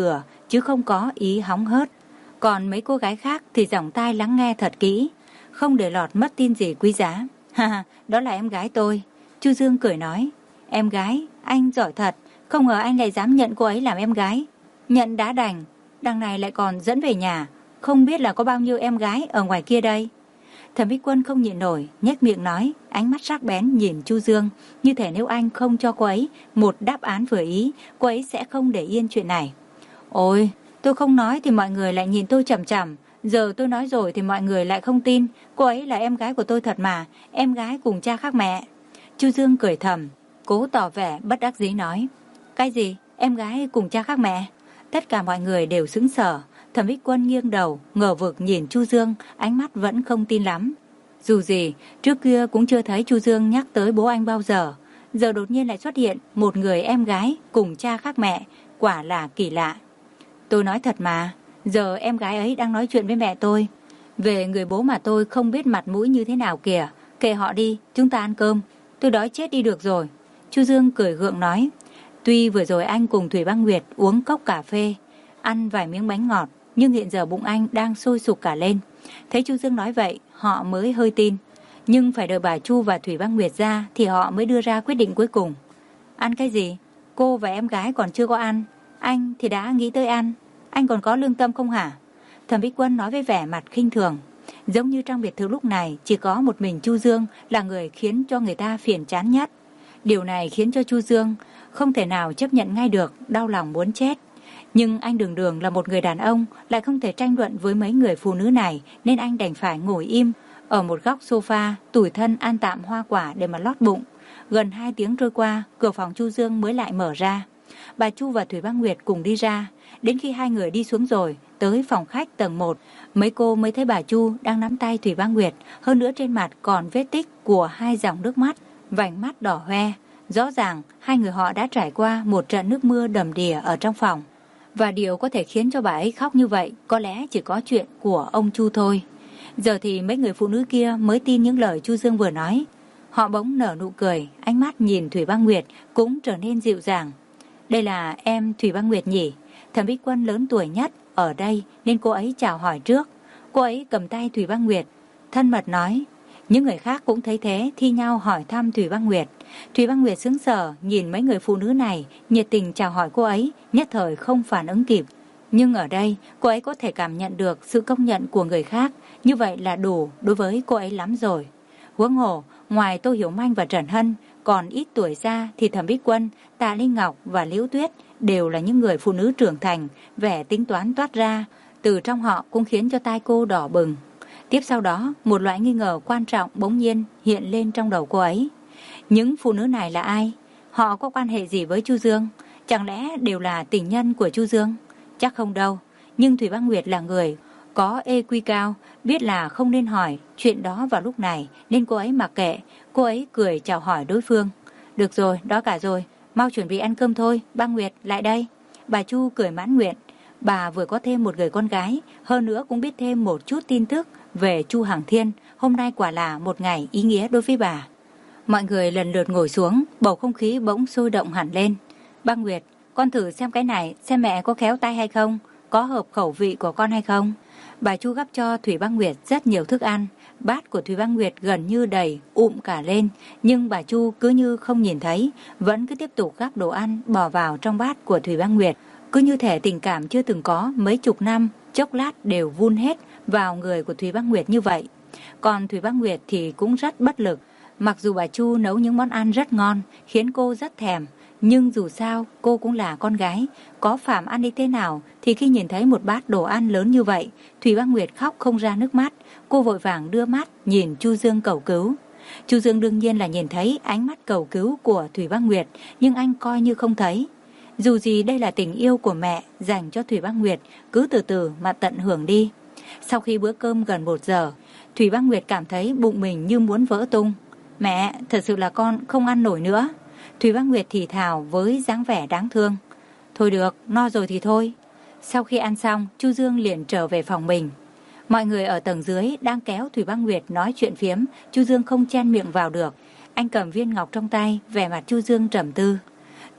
chứ không có ý hóng hớt. Còn mấy cô gái khác thì giỏng tai lắng nghe thật kỹ, không để lọt mất tin gì quý giá. Ha ha, đó là em gái tôi. Chu Dương cười nói. Em gái, anh giỏi thật, không ngờ anh lại dám nhận cô ấy làm em gái. Nhận đã đành, đằng này lại còn dẫn về nhà, không biết là có bao nhiêu em gái ở ngoài kia đây. Thẩm Bích Quân không nhịn nổi, nhếch miệng nói, ánh mắt sắc bén nhìn Chu Dương, như thể nếu anh không cho cô ấy một đáp án vừa ý, cô ấy sẽ không để yên chuyện này. Ôi, tôi không nói thì mọi người lại nhìn tôi chằm chằm, giờ tôi nói rồi thì mọi người lại không tin, cô ấy là em gái của tôi thật mà, em gái cùng cha khác mẹ. Chu Dương cười thầm, cố tỏ vẻ bất đắc dĩ nói, cái gì, em gái cùng cha khác mẹ? Tất cả mọi người đều sững sờ. Thẩm Bích Quân nghiêng đầu, ngờ vực nhìn Chu Dương, ánh mắt vẫn không tin lắm. Dù gì, trước kia cũng chưa thấy Chu Dương nhắc tới bố anh bao giờ, giờ đột nhiên lại xuất hiện một người em gái cùng cha khác mẹ, quả là kỳ lạ. Tôi nói thật mà, giờ em gái ấy đang nói chuyện với mẹ tôi về người bố mà tôi không biết mặt mũi như thế nào kìa. Kệ họ đi, chúng ta ăn cơm, tôi đói chết đi được rồi. Chu Dương cười gượng nói, tuy vừa rồi anh cùng Thủy Băng Nguyệt uống cốc cà phê, ăn vài miếng bánh ngọt, nhưng hiện giờ bụng anh đang sôi sục cả lên. Thấy Chu Dương nói vậy, họ mới hơi tin. Nhưng phải đợi bà Chu và Thủy Băng Nguyệt ra thì họ mới đưa ra quyết định cuối cùng. Ăn cái gì? Cô và em gái còn chưa có ăn. Anh thì đã nghĩ tới ăn. Anh còn có lương tâm không hả? Thẩm Bích Quân nói với vẻ mặt khinh thường. Giống như trong biệt thự lúc này chỉ có một mình Chu Dương là người khiến cho người ta phiền chán nhất. Điều này khiến cho Chu Dương không thể nào chấp nhận ngay được, đau lòng muốn chết. Nhưng anh đường đường là một người đàn ông, lại không thể tranh luận với mấy người phụ nữ này, nên anh đành phải ngồi im ở một góc sofa, tủi thân ăn tạm hoa quả để mà lót bụng. Gần hai tiếng trôi qua, cửa phòng Chu Dương mới lại mở ra. Bà Chu và Thủy Băng Nguyệt cùng đi ra. Đến khi hai người đi xuống rồi, tới phòng khách tầng một, mấy cô mới thấy bà Chu đang nắm tay Thủy Băng Nguyệt, hơn nữa trên mặt còn vết tích của hai dòng nước mắt, vành mắt đỏ hoe. Rõ ràng hai người họ đã trải qua một trận nước mưa đầm đìa ở trong phòng. Và điều có thể khiến cho bà ấy khóc như vậy có lẽ chỉ có chuyện của ông Chu thôi. Giờ thì mấy người phụ nữ kia mới tin những lời Chu Dương vừa nói. Họ bỗng nở nụ cười, ánh mắt nhìn Thủy Băng Nguyệt cũng trở nên dịu dàng. Đây là em Thủy Băng Nguyệt nhỉ? Thẩm Bích Quân lớn tuổi nhất ở đây nên cô ấy chào hỏi trước. Cô ấy cầm tay Thủy Băng Nguyệt, thân mật nói. Những người khác cũng thấy thế, thi nhau hỏi thăm Thủy Băng Nguyệt. Thủy Băng Nguyệt sững sờ nhìn mấy người phụ nữ này nhiệt tình chào hỏi cô ấy, nhất thời không phản ứng kịp. Nhưng ở đây cô ấy có thể cảm nhận được sự công nhận của người khác, như vậy là đủ đối với cô ấy lắm rồi. Huống hồ, ngoài Tô Hiểu Manh và Trần Hân, còn ít tuổi ra thì Thẩm Bích Quân, Tạ Linh Ngọc và Liễu Tuyết đều là những người phụ nữ trưởng thành, vẻ tính toán toát ra từ trong họ cũng khiến cho tai cô đỏ bừng. Tiếp sau đó, một loại nghi ngờ quan trọng bỗng nhiên hiện lên trong đầu cô ấy. Những phụ nữ này là ai? Họ có quan hệ gì với Chu Dương? Chẳng lẽ đều là tình nhân của Chu Dương? Chắc không đâu. Nhưng Thủy Băng Nguyệt là người có ê quy cao, biết là không nên hỏi chuyện đó vào lúc này, nên cô ấy mặc kệ. Cô ấy cười chào hỏi đối phương. Được rồi, đó cả rồi, mau chuẩn bị ăn cơm thôi. Băng Nguyệt, lại đây. Bà Chu cười mãn nguyện. Bà vừa có thêm một người con gái, hơn nữa cũng biết thêm một chút tin tức về Chu Hằng Thiên. Hôm nay quả là một ngày ý nghĩa đối với bà. Mọi người lần lượt ngồi xuống, bầu không khí bỗng sôi động hẳn lên. Băng Nguyệt, con thử xem cái này, xem mẹ có khéo tay hay không, có hợp khẩu vị của con hay không. Bà Chu gắp cho Thủy Băng Nguyệt rất nhiều thức ăn. Bát của Thủy Băng Nguyệt gần như đầy, ụm cả lên. Nhưng bà Chu cứ như không nhìn thấy, vẫn cứ tiếp tục gắp đồ ăn bỏ vào trong bát của Thủy Băng Nguyệt. Cứ như thể tình cảm chưa từng có mấy chục năm, chốc lát đều vun hết vào người của Thủy Băng Nguyệt như vậy. Còn Thủy Băng Nguyệt thì cũng rất bất lực. Mặc dù bà Chu nấu những món ăn rất ngon, khiến cô rất thèm, nhưng dù sao cô cũng là con gái, có phàm ăn đi thế nào thì khi nhìn thấy một bát đồ ăn lớn như vậy, Thủy Băng Nguyệt khóc không ra nước mắt. Cô vội vàng đưa mắt nhìn Chu Dương cầu cứu. Chu Dương đương nhiên là nhìn thấy ánh mắt cầu cứu của Thủy Băng Nguyệt, nhưng anh coi như không thấy. Dù gì đây là tình yêu của mẹ dành cho Thủy Băng Nguyệt, cứ từ từ mà tận hưởng đi. Sau khi bữa cơm gần một giờ, Thủy Băng Nguyệt cảm thấy bụng mình như muốn vỡ tung. Mẹ, thật sự là con không ăn nổi nữa. Thủy Băng Nguyệt thì thào với dáng vẻ đáng thương. Thôi được, no rồi thì thôi. Sau khi ăn xong, Chu Dương liền trở về phòng mình. Mọi người ở tầng dưới đang kéo Thủy Băng Nguyệt nói chuyện phiếm, Chu Dương không chen miệng vào được. Anh cầm viên ngọc trong tay, vẻ mặt Chu Dương trầm tư.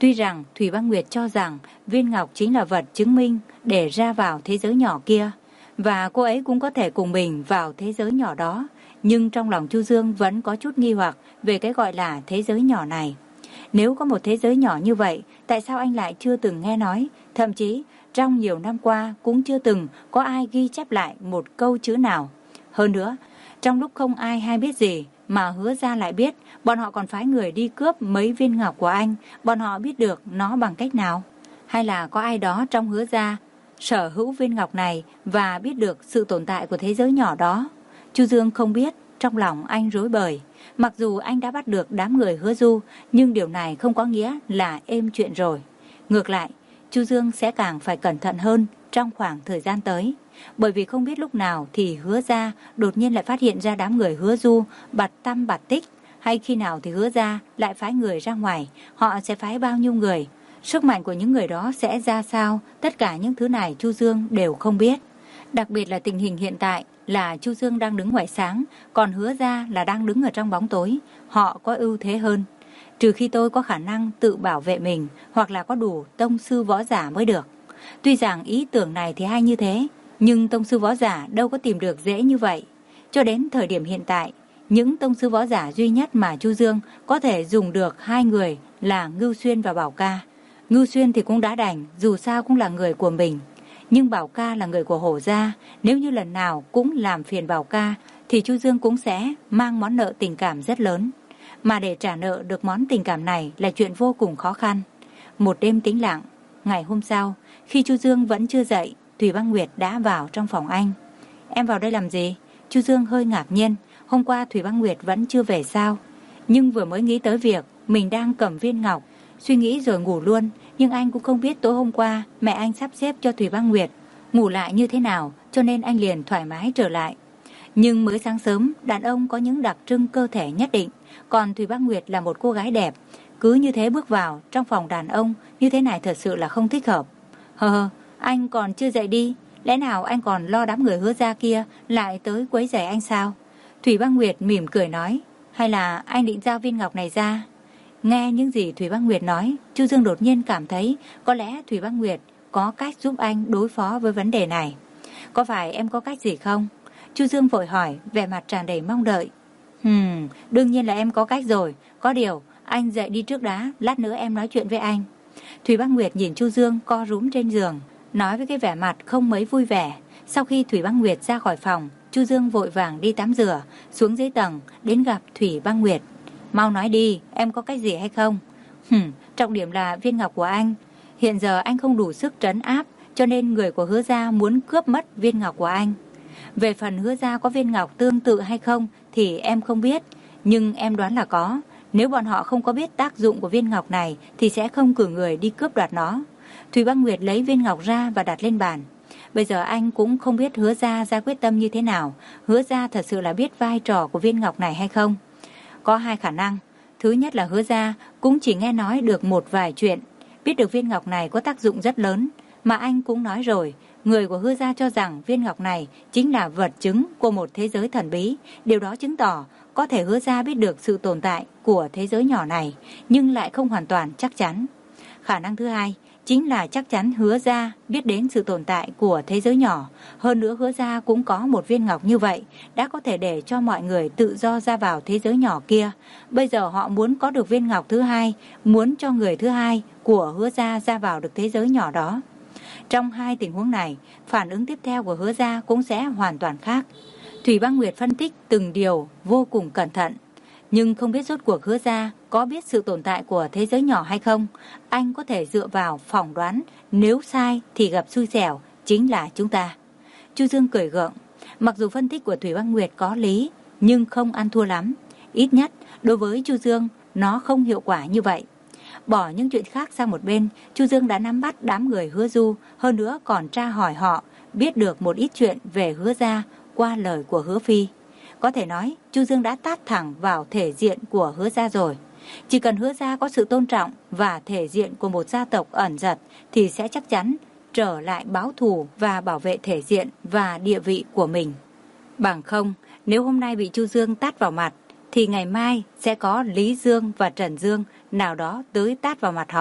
Tuy rằng Thủy Băng Nguyệt cho rằng viên ngọc chính là vật chứng minh để ra vào thế giới nhỏ kia, và cô ấy cũng có thể cùng mình vào thế giới nhỏ đó, nhưng trong lòng Chu Dương vẫn có chút nghi hoặc về cái gọi là thế giới nhỏ này. Nếu có một thế giới nhỏ như vậy, tại sao anh lại chưa từng nghe nói, thậm chí trong nhiều năm qua cũng chưa từng có ai ghi chép lại một câu chữ nào. Hơn nữa, trong lúc không ai hay biết gì mà Hứa Gia lại biết, bọn họ còn phái người đi cướp mấy viên ngọc của anh, bọn họ biết được nó bằng cách nào? Hay là có ai đó trong Hứa Gia sở hữu viên ngọc này và biết được sự tồn tại của thế giới nhỏ đó? Chu Dương không biết, trong lòng anh rối bời. Mặc dù anh đã bắt được đám người Hứa Du, nhưng điều này không có nghĩa là êm chuyện rồi. Ngược lại, Chu Dương sẽ càng phải cẩn thận hơn trong khoảng thời gian tới, bởi vì không biết lúc nào thì Hứa Gia đột nhiên lại phát hiện ra đám người Hứa Du bạt tăm bạt tích, hay khi nào thì Hứa Gia lại phái người ra ngoài, họ sẽ phái bao nhiêu người, sức mạnh của những người đó sẽ ra sao, tất cả những thứ này Chu Dương đều không biết. Đặc biệt là tình hình hiện tại là Chu Dương đang đứng ngoài sáng, còn Hứa Gia là đang đứng ở trong bóng tối, họ có ưu thế hơn. Trừ khi tôi có khả năng tự bảo vệ mình, hoặc là có đủ tông sư võ giả mới được. Tuy rằng ý tưởng này thì hay như thế, nhưng tông sư võ giả đâu có tìm được dễ như vậy. Cho đến thời điểm hiện tại, những tông sư võ giả duy nhất mà Chu Dương có thể dùng được hai người là Ngưu Xuyên và Bảo Ca. Ngưu Xuyên thì cũng đã đành, dù sao cũng là người của mình. Nhưng Bảo Ca là người của Hổ Gia, nếu như lần nào cũng làm phiền Bảo Ca thì Chu Dương cũng sẽ mang món nợ tình cảm rất lớn. Mà để trả nợ được món tình cảm này là chuyện vô cùng khó khăn. Một đêm tĩnh lặng, ngày hôm sau, khi Chu Dương vẫn chưa dậy, Thủy Băng Nguyệt đã vào trong phòng anh. Em vào đây làm gì? Chu Dương hơi ngạc nhiên, hôm qua Thủy Băng Nguyệt vẫn chưa về sao? Nhưng vừa mới nghĩ tới việc mình đang cầm viên ngọc, suy nghĩ rồi ngủ luôn. Nhưng anh cũng không biết tối hôm qua mẹ anh sắp xếp cho Thủy Băng Nguyệt ngủ lại như thế nào, cho nên anh liền thoải mái trở lại. Nhưng mới sáng sớm, đàn ông có những đặc trưng cơ thể nhất định, còn Thủy Băng Nguyệt là một cô gái đẹp, cứ như thế bước vào trong phòng đàn ông như thế này thật sự là không thích hợp. Hờ hờ, anh còn chưa dậy đi, lẽ nào anh còn lo đám người Hứa Gia kia lại tới quấy rầy anh sao? Thủy Băng Nguyệt mỉm cười nói, hay là anh định giao viên ngọc này ra? Nghe những gì Thủy Băng Nguyệt nói, Chu Dương đột nhiên cảm thấy có lẽ Thủy Băng Nguyệt có cách giúp anh đối phó với vấn đề này. Có phải em có cách gì không? Chu Dương vội hỏi, vẻ mặt tràn đầy mong đợi. Hừm, đương nhiên là em có cách rồi. Có điều, anh dậy đi trước đã, lát nữa em nói chuyện với anh. Thủy Băng Nguyệt nhìn Chu Dương co rúm trên giường, nói với cái vẻ mặt không mấy vui vẻ. Sau khi Thủy Băng Nguyệt ra khỏi phòng, Chu Dương vội vàng đi tắm rửa, xuống dưới tầng, đến gặp Thủy Băng Nguyệt. Mau nói đi, em có cách gì hay không? Hừm, trọng điểm là viên ngọc của anh. Hiện giờ anh không đủ sức trấn áp, cho nên người của Hứa Gia muốn cướp mất viên ngọc của anh. Về phần Hứa Gia có viên ngọc tương tự hay không thì em không biết, nhưng em đoán là có. Nếu bọn họ không có biết tác dụng của viên ngọc này thì sẽ không cử người đi cướp đoạt nó. Thủy Băng Nguyệt lấy viên ngọc ra và đặt lên bàn. Bây giờ anh cũng không biết Hứa Gia ra quyết tâm như thế nào. Hứa Gia thật sự là biết vai trò của viên ngọc này hay không? Có hai khả năng. Thứ nhất là Hứa Gia cũng chỉ nghe nói được một vài chuyện, biết được viên ngọc này có tác dụng rất lớn. Mà anh cũng nói rồi, người của Hứa Gia cho rằng viên ngọc này chính là vật chứng của một thế giới thần bí. Điều đó chứng tỏ có thể Hứa Gia biết được sự tồn tại của thế giới nhỏ này, nhưng lại không hoàn toàn chắc chắn. Khả năng thứ hai chính là chắc chắn Hứa Gia biết đến sự tồn tại của thế giới nhỏ. Hơn nữa Hứa Gia cũng có một viên ngọc như vậy, đã có thể để cho mọi người tự do ra vào thế giới nhỏ kia. Bây giờ họ muốn có được viên ngọc thứ hai, muốn cho người thứ hai của Hứa Gia ra vào được thế giới nhỏ đó. Trong hai tình huống này, phản ứng tiếp theo của Hứa Gia cũng sẽ hoàn toàn khác. Thủy Băng Nguyệt phân tích từng điều vô cùng cẩn thận. Nhưng không biết rốt cuộc Hứa Gia có biết sự tồn tại của thế giới nhỏ hay không. Anh có thể dựa vào phỏng đoán, nếu sai thì gặp xui xẻo, chính là chúng ta. Chu Dương cười gượng. Mặc dù phân tích của Thủy Băng Nguyệt có lý, nhưng không ăn thua lắm. Ít nhất, đối với Chu Dương, nó không hiệu quả như vậy. Bỏ những chuyện khác sang một bên, Chu Dương đã nắm bắt đám người Hứa Du, hơn nữa còn tra hỏi họ, biết được một ít chuyện về Hứa Gia qua lời của Hứa Phi. Có thể nói, Chu Dương đã tát thẳng vào thể diện của Hứa Gia rồi. Chỉ cần Hứa Gia có sự tôn trọng và thể diện của một gia tộc ẩn giật thì sẽ chắc chắn trở lại báo thù và bảo vệ thể diện và địa vị của mình. Bằng không, nếu hôm nay bị Chu Dương tát vào mặt, thì ngày mai sẽ có Lý Dương và Trần Dương nào đó tới tát vào mặt họ.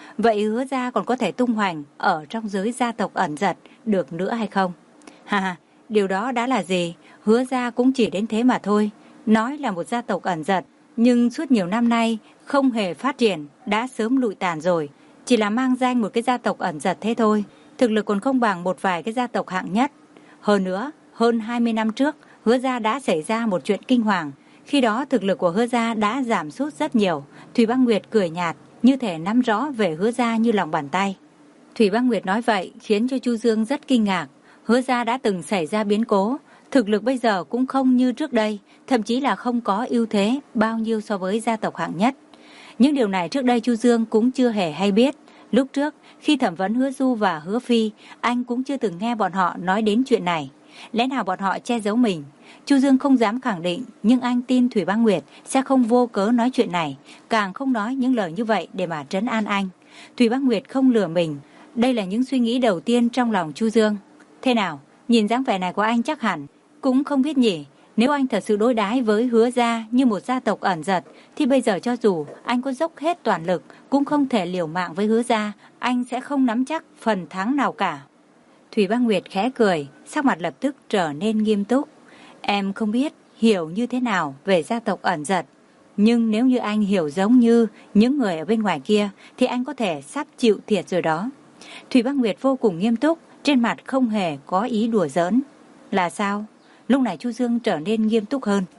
Vậy Hứa gia còn có thể tung hoành ở trong giới gia tộc ẩn giật được nữa hay không? Ha ha, điều đó đã là gì? Hứa gia cũng chỉ đến thế mà thôi. Nói là một gia tộc ẩn giật, nhưng suốt nhiều năm nay không hề phát triển, đã sớm lụi tàn rồi. Chỉ là mang danh một cái gia tộc ẩn giật thế thôi. Thực lực còn không bằng một vài cái gia tộc hạng nhất. Hơn nữa, hơn hai mươi năm trước, Hứa gia đã xảy ra một chuyện kinh hoàng. Khi đó thực lực của Hứa gia đã giảm sút rất nhiều. Thủy Băng Nguyệt cười nhạt, như thể nắm rõ về Hứa gia như lòng bàn tay. Thủy Băng Nguyệt nói vậy khiến cho Chu Dương rất kinh ngạc. Hứa gia đã từng xảy ra biến cố, thực lực bây giờ cũng không như trước đây, thậm chí là không có ưu thế bao nhiêu so với gia tộc hạng nhất. Những điều này trước đây Chu Dương cũng chưa hề hay biết. Lúc trước, khi thẩm vấn Hứa Du và Hứa Phi, anh cũng chưa từng nghe bọn họ nói đến chuyện này. Lẽ nào bọn họ che giấu mình? Chu Dương không dám khẳng định, nhưng anh tin Thủy Băng Nguyệt sẽ không vô cớ nói chuyện này, càng không nói những lời như vậy để mà trấn an anh. Thủy Băng Nguyệt không lừa mình. Đây là những suy nghĩ đầu tiên trong lòng Chu Dương. Thế nào, nhìn dáng vẻ này của anh chắc hẳn cũng không biết nhỉ. Nếu anh thật sự đối đãi với Hứa gia như một gia tộc ẩn giật, thì bây giờ cho dù anh có dốc hết toàn lực cũng không thể liều mạng với Hứa gia, anh sẽ không nắm chắc phần thắng nào cả. Thủy Băng Nguyệt khẽ cười, sắc mặt lập tức trở nên nghiêm túc. Em không biết hiểu như thế nào về gia tộc ẩn giật, nhưng nếu như anh hiểu giống như những người ở bên ngoài kia thì anh có thể sắp chịu thiệt rồi đó. Thủy Băng Nguyệt vô cùng nghiêm túc, trên mặt không hề có ý đùa giỡn. Là sao? Lúc này Chu Dương trở nên nghiêm túc hơn.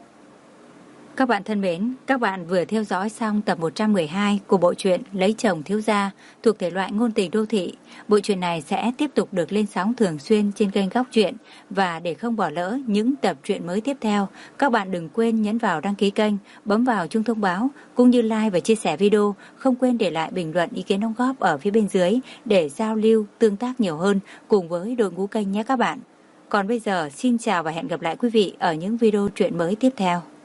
Các bạn thân mến, các bạn vừa theo dõi xong tập một trăm mười hai của bộ truyện Lấy chồng thiếu gia thuộc thể loại ngôn tình đô thị. Bộ truyện này sẽ tiếp tục được lên sóng thường xuyên trên kênh Góc Truyện, và để không bỏ lỡ những tập truyện mới tiếp theo, các bạn đừng quên nhấn vào đăng ký kênh, bấm vào chuông thông báo cũng như like và chia sẻ video, không quên để lại bình luận ý kiến đóng góp ở phía bên dưới để giao lưu tương tác nhiều hơn cùng với đội ngũ kênh nhé các bạn. Còn bây giờ xin chào và hẹn gặp lại quý vị ở những video truyện mới tiếp theo.